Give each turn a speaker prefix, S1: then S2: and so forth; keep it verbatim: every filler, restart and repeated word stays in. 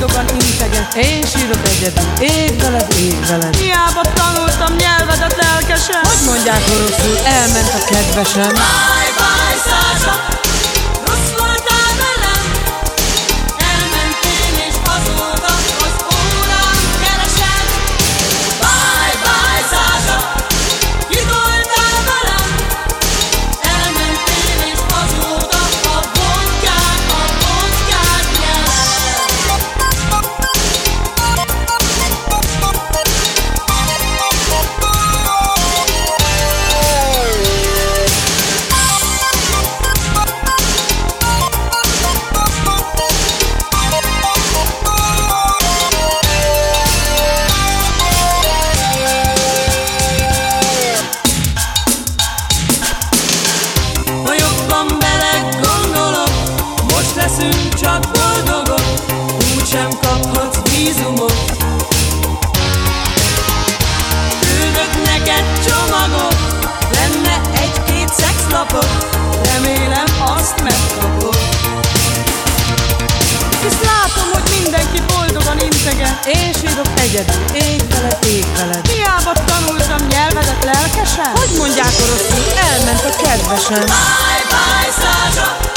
S1: boldogan integet.
S2: Én sírok egyedül, ég veled, ég veled.
S1: Hiába tanultam nyelvedet lelkesen.
S2: Hogy mondják oroszul, elment a kedvesem.
S3: Bye, bye, Sasha, rossz voltál velem. Elmentél és azóta az órán keresem. Bye, bye, Sasha, kitoltál velem. Elmentél és azóta a vodkát, a vodkát nyel. Ha jobban belegondolok, most leszünk csak boldogok, úgysem kaphatsz vízumot. Küldök neked csomagot, lenne egy-két szexlapot, remélem azt megkapod.
S1: Hisz látom, hogy mindenki boldogan integet.
S2: Én sírok egyedül, ég veled, ég veled.
S1: Hiába tanultam nyelvedet lelkesen.
S2: Hogy mondják oroszul, elment a kedvesem.
S3: Bye, bye, Sasha,